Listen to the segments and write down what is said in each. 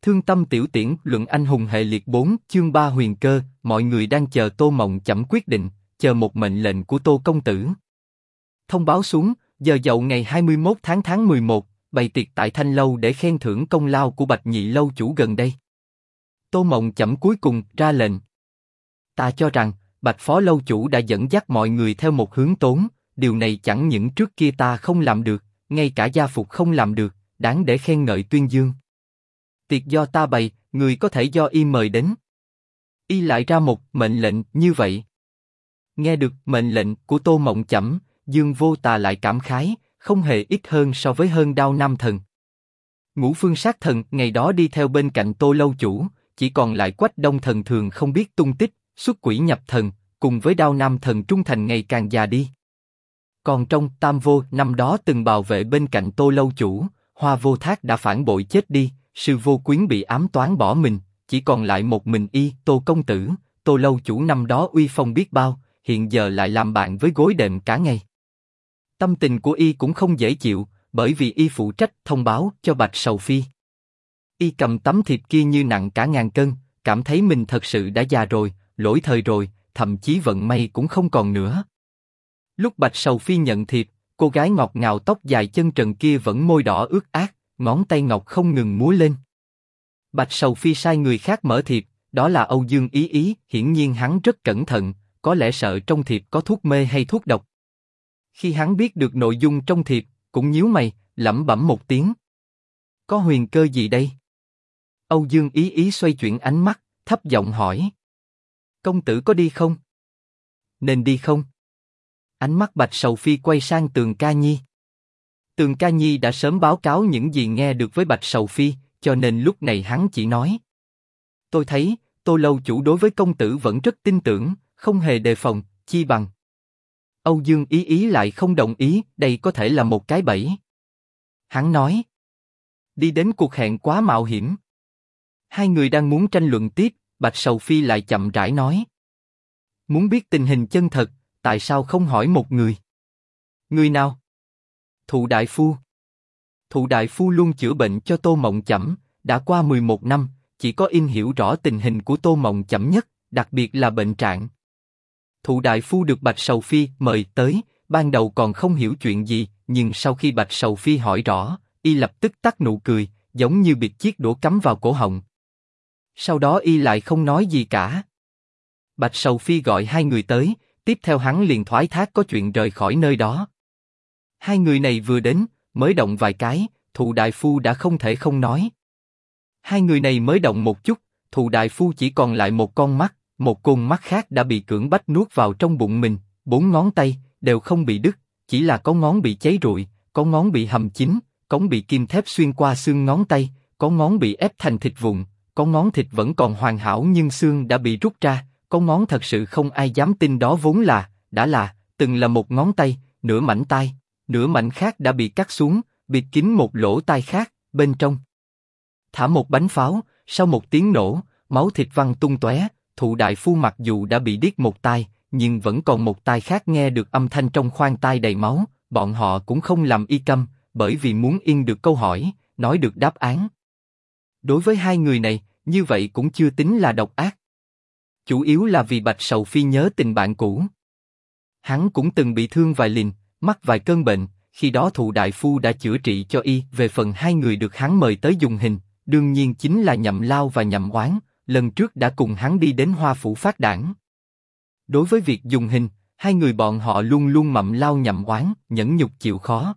Thương tâm tiểu tiễn luận anh hùng hệ liệt 4 chương 3 huyền cơ, mọi người đang chờ Tô Mộng Chẩm quyết định, chờ một mệnh lệnh của Tô công tử. Thông báo xuống, giờ dậu ngày 21 tháng 11, bày tiệc tại Thanh Lâu để khen thưởng công lao của Bạch Nhị lâu chủ gần đây. Tô Mộng Chẩm cuối cùng ra lệnh. Ta cho rằng, Bạch Phó lâu chủ đã dẫn dắt mọi người theo một hướng tốn, điều này chẳng những trước kia ta không làm được, ngay cả gia phục không làm được, đáng để khen ngợi tuyên dương. Tiệc do ta bày, người có thể do y mời đến. Y lại ra một mệnh lệnh như vậy. Nghe được mệnh lệnh của Tô Mộng Chẩm, Dương Vô Tà lại cảm khái, không hề ít hơn so với hơn Đao Nam Thần. Ngũ Phương Sát Thần ngày đó đi theo bên cạnh Tô lâu chủ, chỉ còn lại Quách Đông Thần thường không biết tung tích, xuất quỷ nhập thần, cùng với Đao Nam Thần trung thành ngày càng già đi. Còn trong Tam Vô năm đó từng bảo vệ bên cạnh Tô lâu chủ, Hoa Vô Thác đã phản bội chết đi, Sư Vô Quyến bị ám toán bỏ mình, chỉ còn lại một mình y, Tô công tử. Tô lâu chủ năm đó uy phong biết bao, hiện giờ lại làm bạn với gối đệm cả ngày. Tâm tình của y cũng không dễ chịu, bởi vì y phụ trách thông báo cho Bạch Sầu Phi. Y cầm tấm thiệp kia như nặng cả ngàn cân, cảm thấy mình thật sự đã già rồi, lỗi thời rồi, thậm chí vận may cũng không còn nữa. Lúc Bạch Sầu Phi nhận thiệp, cô gái ngọt ngào tóc dài chân trần kia vẫn môi đỏ ướt át, ngón tay ngọc không ngừng múa lên. Bạch Sầu Phi sai người khác mở thiệp, đó là Âu Dương Ý Ý, hiển nhiên hắn rất cẩn thận, có lẽ sợ trong thiệp có thuốc mê hay thuốc độc. Khi hắn biết được nội dung trong thiệp, cũng nhíu mày, lẩm bẩm một tiếng. Có huyền cơ gì đây? Âu Dương Ý Ý xoay chuyển ánh mắt, thấp giọng hỏi. Công tử có đi không? Nên đi không? Ánh mắt Bạch Sầu Phi quay sang Tường Ca Nhi. Tường Ca Nhi đã sớm báo cáo những gì nghe được với Bạch Sầu Phi, cho nên lúc này hắn chỉ nói. Tôi thấy, Tô lâu chủ đối với công tử vẫn rất tin tưởng, không hề đề phòng, chi bằng. Âu Dương Ý Ý lại không đồng ý, đây có thể là một cái bẫy. Hắn nói. Đi đến cuộc hẹn quá mạo hiểm. Hai người đang muốn tranh luận tiếp, Bạch Sầu Phi lại chậm rãi nói. Muốn biết tình hình chân thật, tại sao không hỏi một người? Người nào? Thụ Đại Phu. Thụ Đại Phu luôn chữa bệnh cho Tô Mộng Chẩm, đã qua 11 năm, chỉ có in hiểu rõ tình hình của Tô Mộng Chẩm nhất, đặc biệt là bệnh trạng. Thụ Đại Phu được Bạch Sầu Phi mời tới, ban đầu còn không hiểu chuyện gì, nhưng sau khi Bạch Sầu Phi hỏi rõ, y lập tức tắt nụ cười, giống như bị chiếc đũa cắm vào cổ họng. Sau đó y lại không nói gì cả. Bạch Sầu Phi gọi hai người tới, tiếp theo hắn liền thoái thác có chuyện rời khỏi nơi đó. Hai người này vừa đến, mới động vài cái, Thụ Đại Phu đã không thể không nói. Hai người này mới động một chút, Thụ Đại Phu chỉ còn lại một con mắt, một con mắt khác đã bị cưỡng bách nuốt vào trong bụng mình, 4 ngón tay đều không bị đứt, chỉ là có ngón bị cháy rụi, có ngón bị hầm chín, có bị kim thép xuyên qua xương ngón tay, có ngón bị ép thành thịt vụn, có ngón thịt vẫn còn hoàn hảo nhưng xương đã bị rút ra, có ngón thật sự không ai dám tin đó vốn từng là một ngón tay, nửa mảnh tai, nửa mảnh khác đã bị cắt xuống, bịt kín một lỗ tai khác, bên trong thả một bánh pháo, sau một tiếng nổ, máu thịt văng tung tóe. Thụ Đại Phu mặc dù đã bị điếc một tai, nhưng vẫn còn một tai khác nghe được âm thanh trong khoang tai đầy máu. Bọn họ cũng không làm y câm, bởi vì muốn yên được câu hỏi, nói được đáp án. Đối với hai người này, như vậy cũng chưa tính là độc ác. Chủ yếu là vì Bạch Sầu Phi nhớ tình bạn cũ. Hắn cũng từng bị thương vài lần, mắc vài cơn bệnh, khi đó Thụ Đại Phu đã chữa trị cho y. Về phần hai người được hắn mời tới dùng hình, đương nhiên chính là Nhậm Lao và Nhậm Oán, lần trước đã cùng hắn đi đến Hoa Phủ phát đảng. Đối với việc dùng hình, hai người bọn họ luôn luôn Mậm Lao Nhậm Oán, nhẫn nhục chịu khó.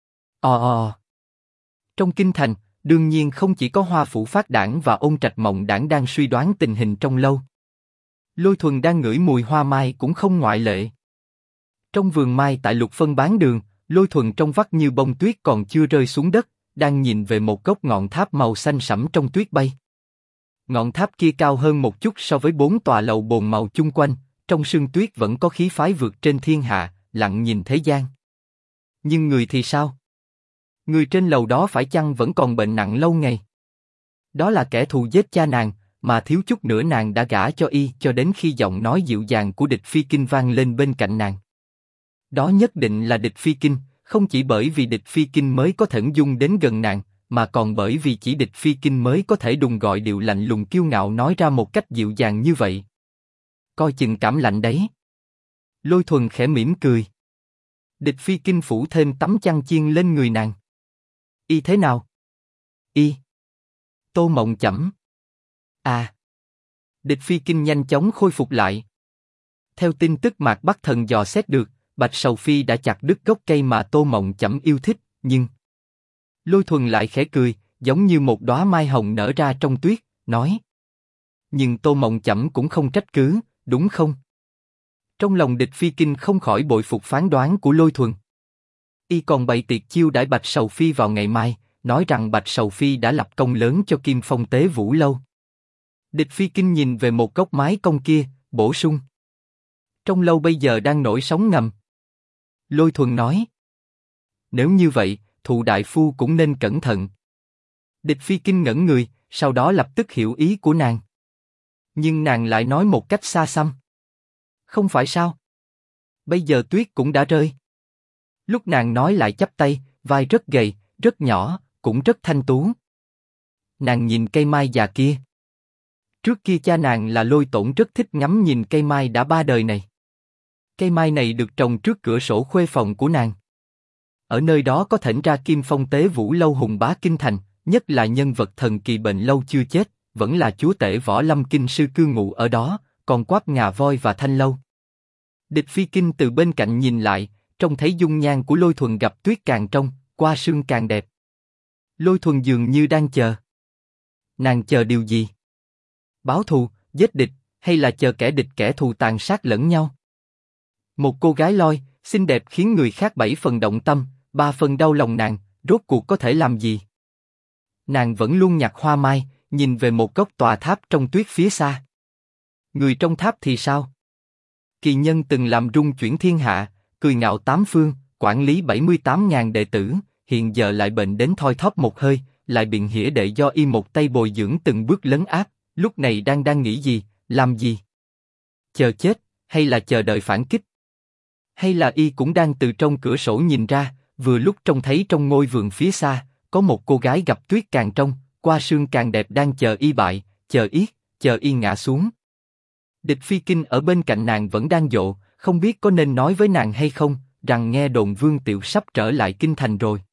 Trong kinh thành, đương nhiên không chỉ có Hoa Phủ phát đảng và Ôn Trạch Mộng đảng đang suy đoán tình hình trong lâu. Lôi Thuần đang ngửi mùi hoa mai cũng không ngoại lệ. Trong vườn mai tại Lục Phân bán đường, Lôi Thuần trong vắt như bông tuyết còn chưa rơi xuống đất, đang nhìn về một gốc ngọn tháp màu xanh sẫm trong tuyết bay. Ngọn tháp kia cao hơn một chút so với 4 tòa lầu bồn màu chung quanh, trong sương tuyết vẫn có khí phái vượt trên thiên hạ, lặng nhìn thế gian. Nhưng người thì sao? Người trên lầu đó phải chăng vẫn còn bệnh nặng lâu ngày? Đó là kẻ thù giết cha nàng, mà thiếu chút nữa nàng đã gả cho y, cho đến khi giọng nói dịu dàng của Địch Phi Kinh vang lên bên cạnh nàng. Đó nhất định là Địch Phi Kinh, không chỉ bởi vì Địch Phi Kinh mới có thẫn dung đến gần nàng, mà còn bởi vì chỉ địch phi kinh mới có thể đùng gọi điệu lạnh lùng kiêu ngạo nói ra một cách dịu dàng như vậy. Coi chừng cảm lạnh đấy. Lôi Thuần khẽ mỉm cười. Địch phi kinh phủ thêm tấm chăn chiên lên người nàng. Y thế nào? Y. Tô Mộng chẩm. À. Địch phi kinh nhanh chóng khôi phục lại. Theo tin tức Mạc Bắc Thần dò xét được, Bạch Sầu Phi đã chặt đứt gốc cây mà Tô Mộng chẩm yêu thích, nhưng Lôi Thuần lại khẽ cười, giống như một đóa mai hồng nở ra trong tuyết, nói: nhưng Tô Mộng chẩm cũng không trách cứ, đúng không? Trong lòng địch phi kinh không khỏi bội phục phán đoán của Lôi Thuần. Y còn bày tiệc chiêu đãi Bạch Sầu Phi vào ngày mai, nói rằng Bạch Sầu Phi đã lập công lớn cho Kim Phong Tế Vũ Lâu. Địch phi kinh nhìn về một góc mái cong kia, bổ sung: trong lâu bây giờ đang nổi sóng ngầm. Lôi Thuần nói: nếu như vậy, Thụ đại phu cũng nên cẩn thận. Địch phi kinh ngẩn người, sau đó lập tức hiểu ý của nàng. Nhưng nàng lại nói một cách xa xăm: không phải sao? Bây giờ tuyết cũng đã rơi. Lúc nàng nói lại chắp tay, vai rất gầy, rất nhỏ, cũng rất thanh tú. Nàng nhìn cây mai già kia. Trước kia cha nàng là Lôi Tổn rất thích ngắm nhìn cây mai đã 3 đời này. Cây mai này được trồng trước cửa sổ khuê phòng của nàng. Ở nơi đó có thỉnh ra Kim Phong Tế Vũ Lâu hùng bá kinh thành, nhất là nhân vật thần kỳ bệnh lâu chưa chết, vẫn là chúa tể Võ Lâm kinh sư cư ngụ ở đó, còn Quáp Ngà Voi và Thanh Lâu. Địch phi kinh từ bên cạnh nhìn lại, trông thấy dung nhan của Lôi Thuần gặp tuyết càng trong, qua sương càng đẹp. Lôi Thuần dường như đang chờ. Nàng chờ điều gì? Báo thù, giết địch, hay là chờ kẻ địch kẻ thù tàn sát lẫn nhau? Một cô gái Loi, xinh đẹp khiến người khác 7 phần động tâm, 3 phần đau lòng nàng, rốt cuộc có thể làm gì? Nàng vẫn luôn nhặt hoa mai, nhìn về một góc tòa tháp trong tuyết phía xa. Người trong tháp thì sao? Kỳ nhân từng làm rung chuyển thiên hạ, cười ngạo tám phương, quản lý 78.000 đệ tử, hiện giờ lại bệnh đến thoi thóp một hơi, lại biện hỉa đệ do y một tay bồi dưỡng từng bước lấn áp, lúc này đang nghĩ gì, làm gì? Chờ chết, hay là chờ đợi phản kích? Hay là y cũng đang từ trong cửa sổ nhìn ra, vừa lúc trông thấy trong ngôi vườn phía xa, có một cô gái gặp tuyết càng trong, qua sương càng đẹp đang chờ y bại, chờ y ngã xuống. Địch phi kinh ở bên cạnh nàng vẫn đang dộ, không biết có nên nói với nàng hay không, rằng nghe đồn Vương Tiểu sắp trở lại kinh thành rồi.